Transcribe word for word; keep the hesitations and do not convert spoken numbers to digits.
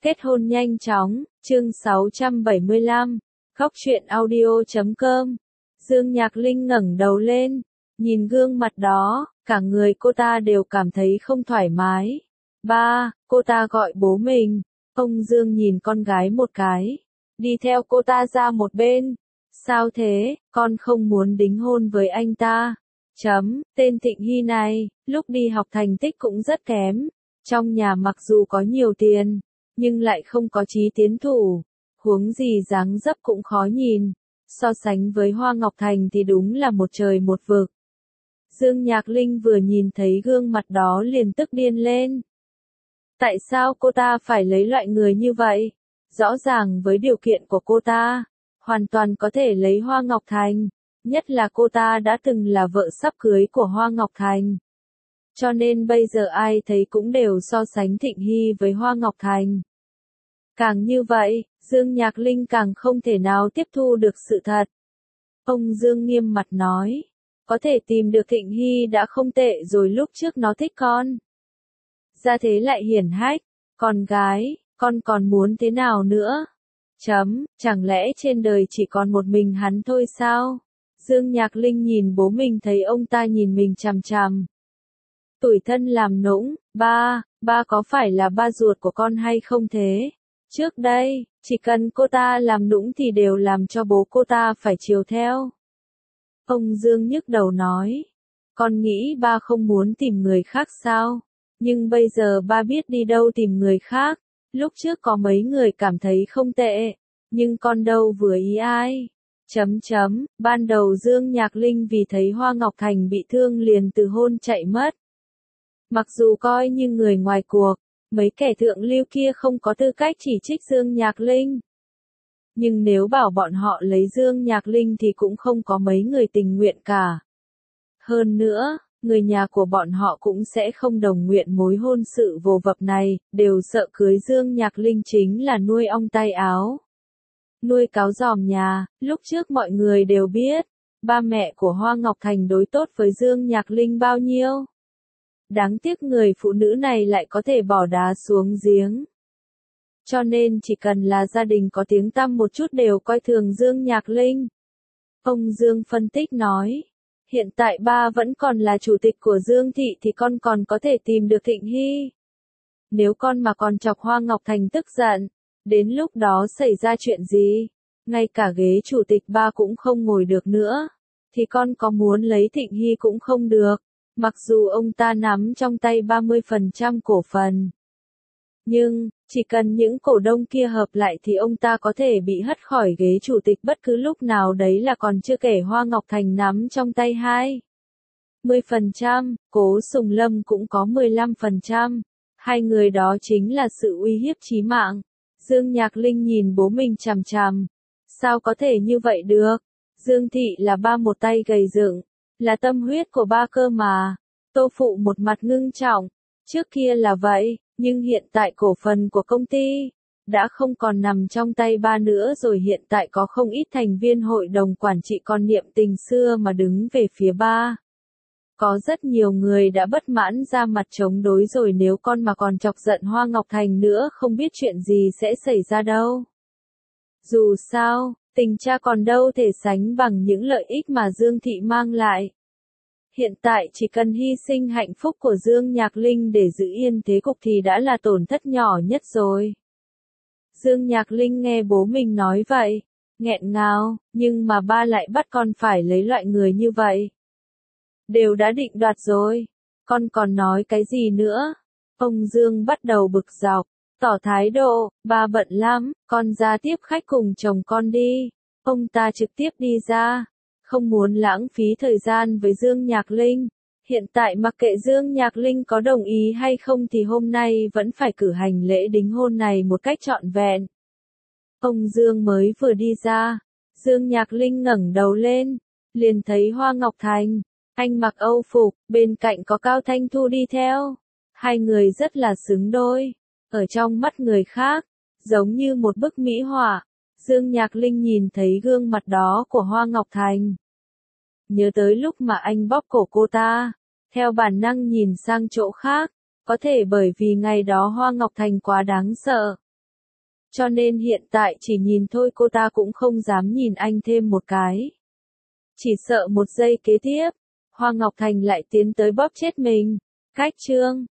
Kết hôn nhanh chóng, chương sáu trăm bảy mươi lăm, khóc chuyện audio chấm com. Dương Nhạc Linh ngẩng đầu lên, nhìn gương mặt đó, cả người cô ta đều cảm thấy không thoải mái. Ba, cô ta gọi bố mình. Ông Dương nhìn con gái một cái, đi theo cô ta ra một bên. Sao thế, con không muốn đính hôn với anh ta? Chấm, tên Thịnh Hy này, lúc đi học thành tích cũng rất kém. Trong nhà mặc dù có nhiều tiền, nhưng lại không có chí tiến thủ, huống gì dáng dấp cũng khó nhìn. So sánh với Hoa Ngọc Thành thì đúng là một trời một vực. Dương Nhạc Linh vừa nhìn thấy gương mặt đó liền tức điên lên. Tại sao cô ta phải lấy loại người như vậy? Rõ ràng với điều kiện của cô ta, hoàn toàn có thể lấy Hoa Ngọc Thành, nhất là cô ta đã từng là vợ sắp cưới của Hoa Ngọc Thành. Cho nên bây giờ ai thấy cũng đều so sánh Thịnh Hy với Hoa Ngọc Thành. Càng như vậy, Dương Nhạc Linh càng không thể nào tiếp thu được sự thật. Ông Dương nghiêm mặt nói, có thể tìm được Thịnh Hy đã không tệ rồi, lúc trước nó thích con. Ra thế lại hiển hách, con gái, con còn muốn thế nào nữa? Chấm, chẳng lẽ trên đời chỉ còn một mình hắn thôi sao? Dương Nhạc Linh nhìn bố mình thấy ông ta nhìn mình chằm chằm. Tủi thân làm nũng, ba, ba có phải là ba ruột của con hay không thế? Trước đây, chỉ cần cô ta làm nũng thì đều làm cho bố cô ta phải chiều theo. Ông Dương nhức đầu nói, con nghĩ ba không muốn tìm người khác sao? Nhưng bây giờ ba biết đi đâu tìm người khác. Lúc trước có mấy người cảm thấy không tệ, nhưng con đâu vừa ý ai. Chấm chấm, ban đầu Dương Nhạc Linh vì thấy Hoa Ngọc Thành bị thương liền từ hôn chạy mất. Mặc dù coi như người ngoài cuộc, mấy kẻ thượng lưu kia không có tư cách chỉ trích Dương Nhạc Linh. Nhưng nếu bảo bọn họ lấy Dương Nhạc Linh thì cũng không có mấy người tình nguyện cả. Hơn nữa, người nhà của bọn họ cũng sẽ không đồng nguyện mối hôn sự vồ vập này, đều sợ cưới Dương Nhạc Linh chính là nuôi ong tay áo. Nuôi cáo giòm nhà, lúc trước mọi người đều biết, ba mẹ của Hoa Ngọc Thành đối tốt với Dương Nhạc Linh bao nhiêu. Đáng tiếc người phụ nữ này lại có thể bỏ đá xuống giếng. Cho nên chỉ cần là gia đình có tiếng tăm một chút đều coi thường Dương Nhạc Linh. Ông Dương phân tích nói, hiện tại ba vẫn còn là chủ tịch của Dương Thị thì con còn có thể tìm được Thịnh Hy. Nếu con mà còn chọc Hoa Ngọc Thành tức giận, đến lúc đó xảy ra chuyện gì, ngay cả ghế chủ tịch ba cũng không ngồi được nữa, thì con có muốn lấy Thịnh Hy cũng không được. Mặc dù ông ta nắm trong tay ba mươi phần trăm cổ phần. Nhưng, chỉ cần những cổ đông kia hợp lại thì ông ta có thể bị hất khỏi ghế chủ tịch bất cứ lúc nào, đấy là còn chưa kể Hoa Ngọc Thành nắm trong tay hai mươi phần trăm, Cố Sùng Lâm cũng có mười lăm phần trăm. Hai người đó chính là sự uy hiếp chí mạng. Dương Nhạc Linh nhìn bố mình chằm chằm. Sao có thể như vậy được? Dương Thị là ba một tay gầy dựng, là tâm huyết của ba cơ mà. Tô Phụ một mặt ngưng trọng. Trước kia là vậy, nhưng hiện tại cổ phần của công ty đã không còn nằm trong tay ba nữa rồi, hiện tại có không ít thành viên hội đồng quản trị còn niệm tình xưa mà đứng về phía ba. Có rất nhiều người đã bất mãn ra mặt chống đối rồi, nếu con mà còn chọc giận Hoa Ngọc Thành nữa không biết chuyện gì sẽ xảy ra đâu. Dù sao, tình cha còn đâu thể sánh bằng những lợi ích mà Dương Thị mang lại. Hiện tại chỉ cần hy sinh hạnh phúc của Dương Nhạc Linh để giữ yên thế cục thì đã là tổn thất nhỏ nhất rồi. Dương Nhạc Linh nghe bố mình nói vậy, nghẹn ngào, nhưng mà ba lại bắt con phải lấy loại người như vậy. Đều đã định đoạt rồi, con còn nói cái gì nữa? Ông Dương bắt đầu bực dọc, tỏ thái độ, ba bận lắm, con ra tiếp khách cùng chồng con đi. Ông ta trực tiếp đi ra. Không muốn lãng phí thời gian với Dương Nhạc Linh. Hiện tại mặc kệ Dương Nhạc Linh có đồng ý hay không thì hôm nay vẫn phải cử hành lễ đính hôn này một cách trọn vẹn. Ông Dương mới vừa đi ra, Dương Nhạc Linh ngẩng đầu lên, liền thấy Hoa Ngọc Thành. Anh mặc Âu phục, bên cạnh có Cao Thanh Thu đi theo. Hai người rất là xứng đôi. Ở trong mắt người khác, giống như một bức mỹ họa. Dương Nhạc Linh nhìn thấy gương mặt đó của Hoa Ngọc Thành. Nhớ tới lúc mà anh bóp cổ cô ta, theo bản năng nhìn sang chỗ khác, có thể bởi vì ngày đó Hoa Ngọc Thành quá đáng sợ. Cho nên hiện tại chỉ nhìn thôi cô ta cũng không dám nhìn anh thêm một cái. Chỉ sợ một giây kế tiếp, Hoa Ngọc Thành lại tiến tới bóp chết mình. Cách chương